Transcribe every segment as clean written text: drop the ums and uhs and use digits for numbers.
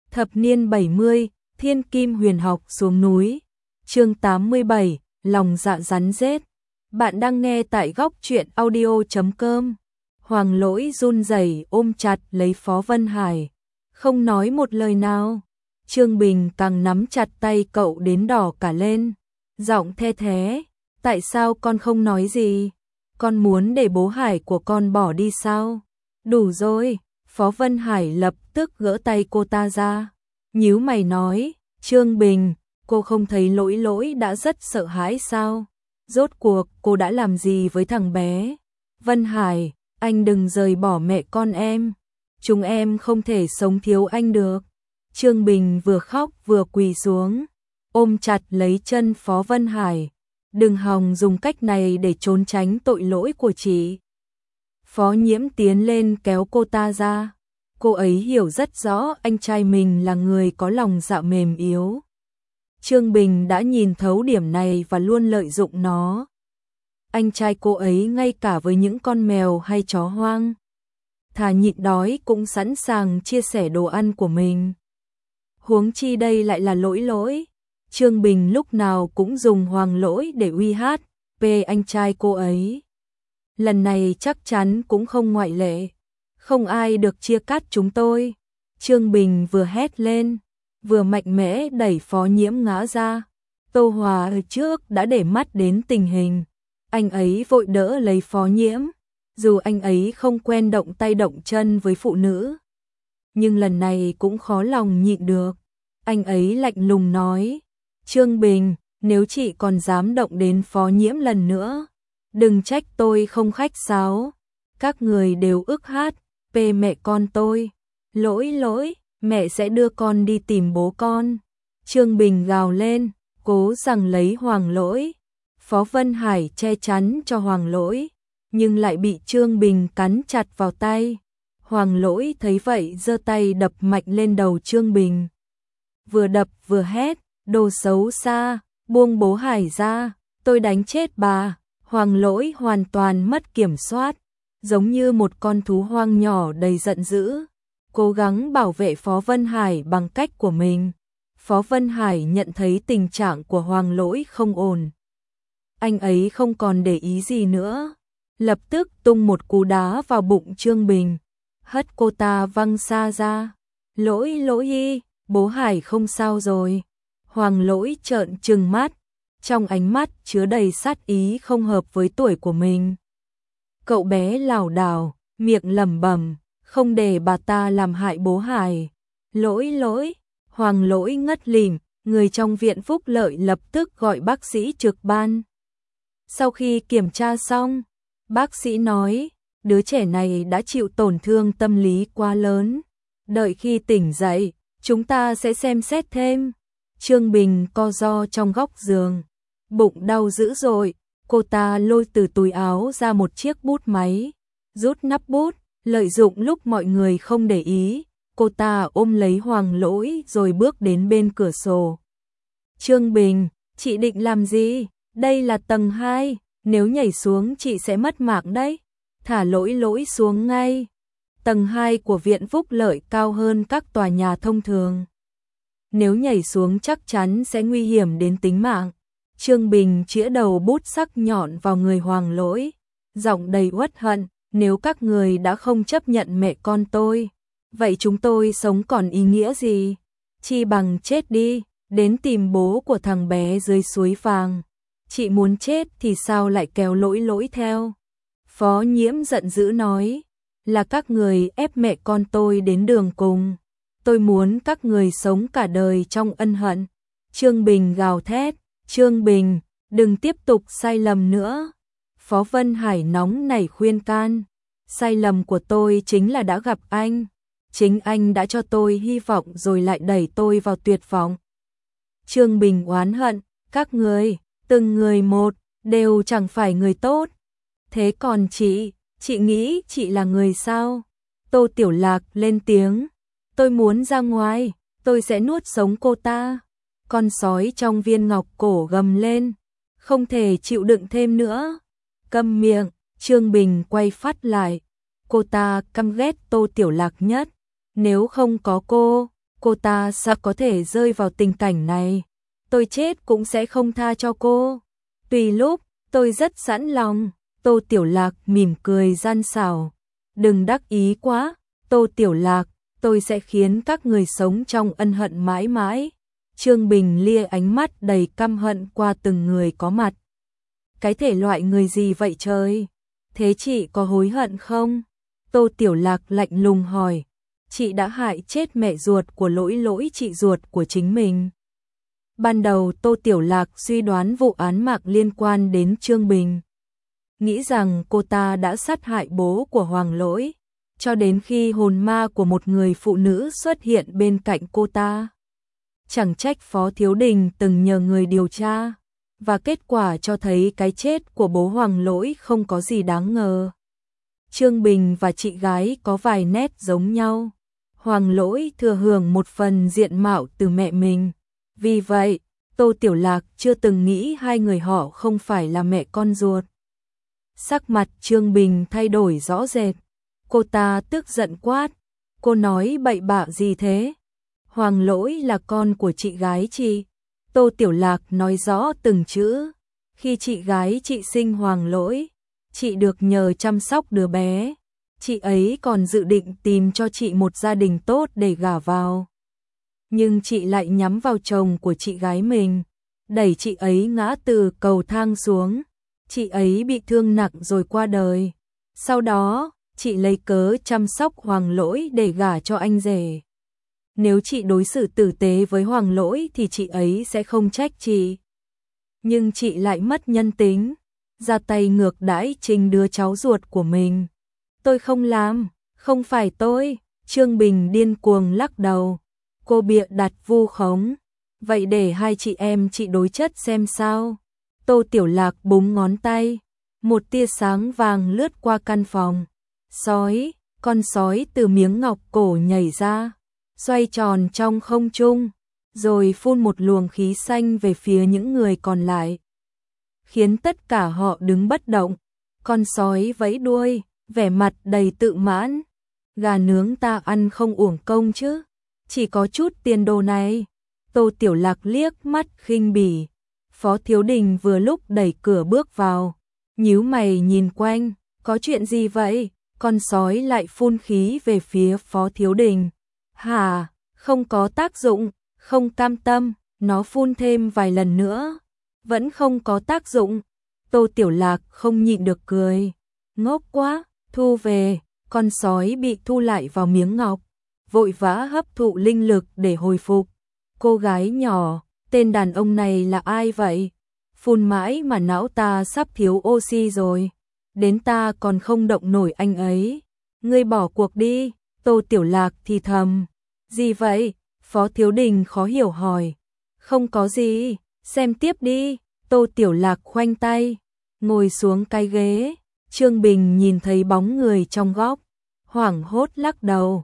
Thập niên 70, thiên kim huyền học xuống núi. Chương 87, lòng dạ rắn rết. Bạn đang nghe tại góc truyện audio.com. Hoàng Lỗi run rẩy ôm chặt lấy Phó Vân Hải, không nói một lời nào. Trương Bình càng nắm chặt tay cậu đến đỏ cả lên, giọng the thé, tại sao con không nói gì? Con muốn để bố Hải của con bỏ đi sao? Đủ rồi. Phó Vân Hải lập tức gỡ tay cô ta ra, nhíu mày nói, Trương Bình, cô không thấy Lỗi đã rất sợ hãi sao? Rốt cuộc cô đã làm gì với thằng bé? Vân Hải, anh đừng rời bỏ mẹ con em. Chúng em không thể sống thiếu anh được. Trương Bình vừa khóc vừa quỳ xuống, ôm chặt lấy chân Phó Vân Hải. Đừng hòng dùng cách này để trốn tránh tội lỗi của chị. Phó Nhiễm tiến lên kéo cô ta ra. Cô ấy hiểu rất rõ anh trai mình là người có lòng dạ mềm yếu. Trương Bình đã nhìn thấu điểm này và luôn lợi dụng nó. Anh trai cô ấy ngay cả với những con mèo hay chó hoang, thà nhịn đói cũng sẵn sàng chia sẻ đồ ăn của mình. Huống chi đây lại là Lỗi. Trương Bình lúc nào cũng dùng Hoàng Lỗi để uy hiếp anh trai cô ấy. Lần này chắc chắn cũng không ngoại lệ. Không ai được chia cắt chúng tôi. Trương Bình vừa hét lên, vừa mạnh mẽ đẩy Phó Nhiễm ngã ra. Tô Hòa ở trước đã để mắt đến tình hình. Anh ấy vội đỡ lấy Phó Nhiễm. Dù anh ấy không quen động tay động chân với phụ nữ, nhưng lần này cũng khó lòng nhịn được. Anh ấy lạnh lùng nói, Trương Bình, nếu chị còn dám động đến Phó Nhiễm lần nữa, đừng trách tôi không khách sáo. Các người đều ức hát mẹ con tôi. Lỗi, mẹ sẽ đưa con đi tìm bố con. Trương Bình gào lên, cố rằng lấy Hoàng Lỗi. Phó Vân Hải che chắn cho Hoàng Lỗi, nhưng lại bị Trương Bình cắn chặt vào tay. Hoàng Lỗi thấy vậy giơ tay đập mạnh lên đầu Trương Bình. Vừa đập vừa hét, đồ xấu xa, buông bố Hải ra, tôi đánh chết bà. Hoàng Lỗi hoàn toàn mất kiểm soát, giống như một con thú hoang nhỏ đầy giận dữ, cố gắng bảo vệ Phó Vân Hải bằng cách của mình. Phó Vân Hải nhận thấy tình trạng của Hoàng Lỗi không ổn. Anh ấy không còn để ý gì nữa, lập tức tung một cú đá vào bụng Trương Bình, hất cô ta văng xa ra. Lỗi, bố Hải không sao rồi. Hoàng Lỗi trợn trừng mắt, trong ánh mắt chứa đầy sát ý không hợp với tuổi của mình. Cậu bé lảo đảo, miệng lẩm bẩm, không để bà ta làm hại bố Hải. Lỗi. Hoàng Lỗi ngất lịm, người trong viện phúc lợi lập tức gọi bác sĩ trực ban. Sau khi kiểm tra xong, bác sĩ nói, đứa trẻ này đã chịu tổn thương tâm lý quá lớn. Đợi khi tỉnh dậy, chúng ta sẽ xem xét thêm. Trương Bình co ro trong góc giường, bụng đau dữ dội. Cô ta lôi từ túi áo ra một chiếc bút máy, rút nắp bút, lợi dụng lúc mọi người không để ý. Cô ta ôm lấy Hoàng Lỗi rồi bước đến bên cửa sổ. Trương Bình, chị định làm gì? Đây là tầng 2, nếu nhảy xuống chị sẽ mất mạng đấy. Thả Lỗi xuống ngay. Tầng 2 của viện phúc lợi cao hơn các tòa nhà thông thường. Nếu nhảy xuống chắc chắn sẽ nguy hiểm đến tính mạng. Trương Bình chĩa đầu bút sắc nhọn vào người Hoàng Lỗi, giọng đầy uất hận, nếu các người đã không chấp nhận mẹ con tôi, vậy chúng tôi sống còn ý nghĩa gì? Chi bằng chết đi, đến tìm bố của thằng bé dưới suối vàng. Chị muốn chết thì sao lại kéo Lỗi theo? Phó Nhiễm giận dữ nói, là các người ép mẹ con tôi đến đường cùng. Tôi muốn các người sống cả đời trong ân hận. Trương Bình gào thét, Trương Bình, đừng tiếp tục sai lầm nữa. Phó Vân Hải nóng nảy khuyên can, sai lầm của tôi chính là đã gặp anh. Chính anh đã cho tôi hy vọng rồi lại đẩy tôi vào tuyệt vọng. Trương Bình oán hận, các người, từng người một, đều chẳng phải người tốt. Thế còn chị nghĩ chị là người sao? Tô Tiểu Lạc lên tiếng, tôi muốn ra ngoài, tôi sẽ nuốt sống cô ta. Con sói trong viên ngọc cổ gầm lên, không thể chịu đựng thêm nữa. Câm miệng, Trương Bình quay phát lại. Cô ta căm ghét Tô Tiểu Lạc nhất. Nếu không có cô, Cô ta sao có thể rơi vào tình cảnh này? Tôi chết cũng sẽ không tha cho cô. Tùy lúc, tôi rất sẵn lòng. Tô Tiểu Lạc mỉm cười gian xảo. Đừng đắc ý quá, Tô Tiểu Lạc, tôi sẽ khiến các người sống trong ân hận mãi mãi. Trương Bình lia ánh mắt đầy căm hận qua từng người có mặt. Cái thể loại người gì vậy trời? Thế chị có hối hận không? Tô Tiểu Lạc lạnh lùng hỏi. Chị đã hại chết mẹ ruột của lỗi chị ruột của chính mình. Ban đầu Tô Tiểu Lạc suy đoán vụ án mạng liên quan đến Trương Bình. Nghĩ rằng cô ta đã sát hại bố của Hoàng Lỗi, cho đến khi hồn ma của một người phụ nữ xuất hiện bên cạnh cô ta. Chẳng trách Phó Thiếu Đình từng nhờ người điều tra, và kết quả cho thấy cái chết của bố Hoàng Lỗi không có gì đáng ngờ. Trương Bình và chị gái có vài nét giống nhau. Hoàng Lỗi thừa hưởng một phần diện mạo từ mẹ mình. Vì vậy, Tô Tiểu Lạc chưa từng nghĩ hai người họ không phải là mẹ con ruột. Sắc mặt Trương Bình thay đổi rõ rệt. Cô ta tức giận quát. Cô nói bậy bạ gì thế? Hoàng Lỗi là con của chị gái chị. Tô Tiểu Lạc nói rõ từng chữ. Khi chị gái chị sinh Hoàng Lỗi, chị được nhờ chăm sóc đứa bé. Chị ấy còn dự định tìm cho chị một gia đình tốt để gả vào. Nhưng chị lại nhắm vào chồng của chị gái mình, đẩy chị ấy ngã từ cầu thang xuống. Chị ấy bị thương nặng rồi qua đời. Sau đó, chị lấy cớ chăm sóc Hoàng Lỗi để gả cho anh rể. Nếu chị đối xử tử tế với Hoàng Lỗi thì chị ấy sẽ không trách chị. Nhưng chị lại mất nhân tính, ra tay ngược đãi chính đứa cháu ruột của mình. Tôi không làm, không phải tôi. Trương Bình điên cuồng lắc đầu. Cô bịa đặt vu khống. Vậy để hai chị em chị đối chất xem sao. Tô Tiểu Lạc búng ngón tay. Một tia sáng vàng lướt qua căn phòng. Sói, con sói từ miếng ngọc cổ nhảy ra, xoay tròn trong không trung, rồi phun một luồng khí xanh về phía những người còn lại, khiến tất cả họ đứng bất động. Con sói vẫy đuôi, vẻ mặt đầy tự mãn. Gà nướng ta ăn không uổng công chứ, chỉ có chút tiền đồ này. Tô Tiểu Lạc liếc mắt khinh bỉ. Phó Thiếu Đình vừa lúc đẩy cửa bước vào, nhíu mày nhìn quanh, có chuyện gì vậy? Con sói lại phun khí về phía Phó Thiếu Đình. Hả, không có tác dụng, không cam tâm, nó phun thêm vài lần nữa, vẫn không có tác dụng. Tô Tiểu Lạc không nhịn được cười. Ngốc quá, thu về. Con sói bị thu lại vào miếng ngọc, vội vã hấp thụ linh lực để hồi phục. Cô gái nhỏ, tên đàn ông này là ai vậy? Phun mãi mà não ta sắp thiếu oxy rồi. Đến ta còn không động nổi anh ấy. Ngươi bỏ cuộc đi. Tô Tiểu Lạc thì thầm. Gì vậy? Phó Thiếu Đình khó hiểu hỏi. Không có gì, xem tiếp đi. Tô Tiểu Lạc khoanh tay, ngồi xuống cái ghế. Trương Bình nhìn thấy bóng người trong góc, hoảng hốt lắc đầu.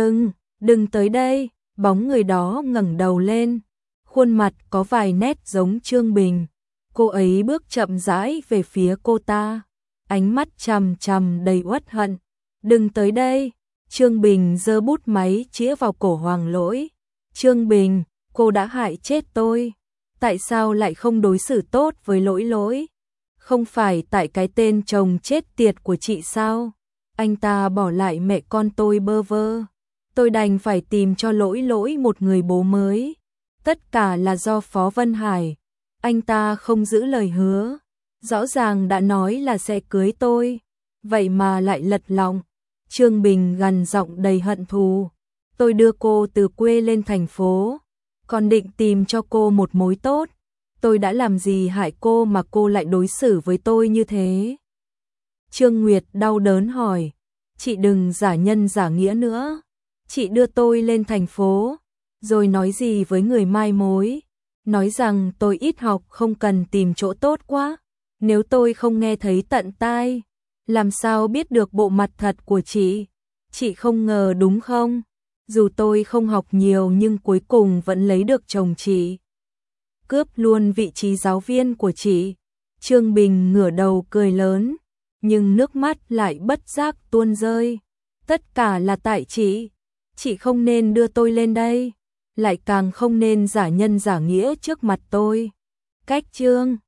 Đừng tới đây. Bóng người đó ngẩng đầu lên, khuôn mặt có vài nét giống Trương Bình. Cô ấy bước chậm rãi về phía cô ta, ánh mắt chằm chằm đầy uất hận. Đừng tới đây. Trương Bình giơ bút máy chĩa vào cổ Hoàng Lỗi. Trương Bình, cô đã hại chết tôi. Tại sao lại không đối xử tốt với Lỗi? Không phải tại cái tên chồng chết tiệt của chị sao? Anh ta bỏ lại mẹ con tôi bơ vơ. Tôi đành phải tìm cho Lỗi một người bố mới. Tất cả là do Phó Vân Hải. Anh ta không giữ lời hứa. Rõ ràng đã nói là sẽ cưới tôi, vậy mà lại lật lọng. Trương Bình gằn giọng đầy hận thù. Tôi đưa cô từ quê lên thành phố, còn định tìm cho cô một mối tốt. Tôi đã làm gì hại cô mà cô lại đối xử với tôi như thế? Trương Nguyệt đau đớn hỏi. Chị đừng giả nhân giả nghĩa nữa. Chị đưa tôi lên thành phố, rồi nói gì với người mai mối? Nói rằng tôi ít học không cần tìm chỗ tốt quá. Nếu tôi không nghe thấy tận tai, làm sao biết được bộ mặt thật của chị? Chị không ngờ đúng không? Dù tôi không học nhiều nhưng cuối cùng vẫn lấy được chồng chị. Cướp luôn vị trí giáo viên của chị. Trương Bình ngửa đầu cười lớn, nhưng nước mắt lại bất giác tuôn rơi. Tất cả là tại chị. Chị không nên đưa tôi lên đây. lại càng không nên giả nhân giả nghĩa trước mặt tôi. Cách chương